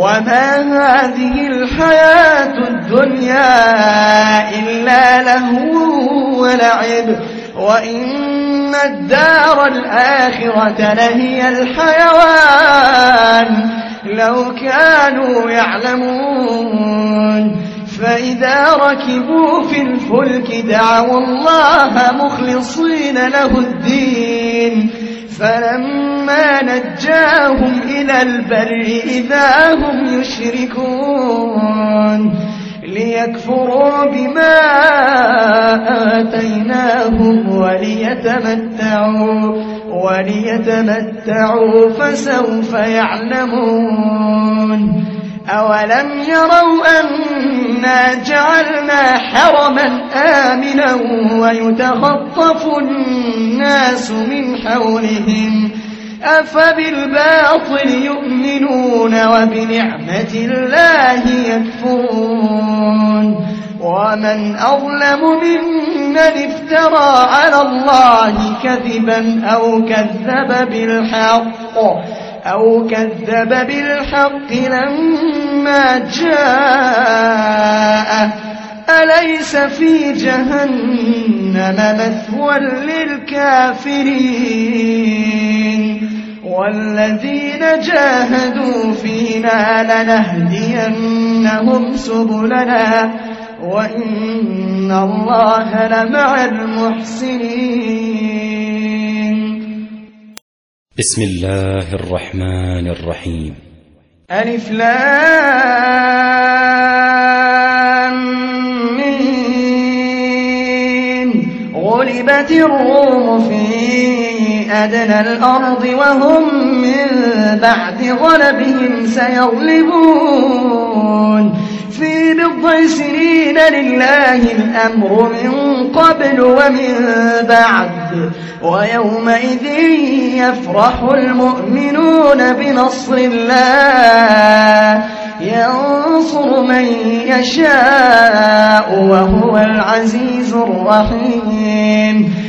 وما هذه الحياة الدنيا إلا لهو ولعب وإن الدار الآخرة لهي الحيوان لو كانوا يعلمون فإذا ركبوا في الفلك دعوا الله مخلصين له الدين فلما نجاهم إلى البر إذا هم يشركون ليكفروا بما آتيناهم وليتمتعوا فسوف يعلمون أولم يروا أنا جعلنا حرما آمنا ويتخطف الناس من حولهم أفبالباطل يؤمنون وبنعمة الله يكفرون ومن أظلم ممن افترى على الله كذبا أو كذب بالحق لما جاءه أليس في جهنم مثوى للكافرين والذين جاهدوا فينا لنهدينهم سبلنا وإن الله لمع المحسنين. بسم الله الرحمن الرحيم. ألف لام ميم. غلبت الروم في أدنى الأرض وهم من بعد غلبهم سيغلبون في بضع سنين لله الأمر من قبل ومن بعد ويومئذ يفرح المؤمنون بنصر الله ينصر من يشاء وهو العزيز الرحيم.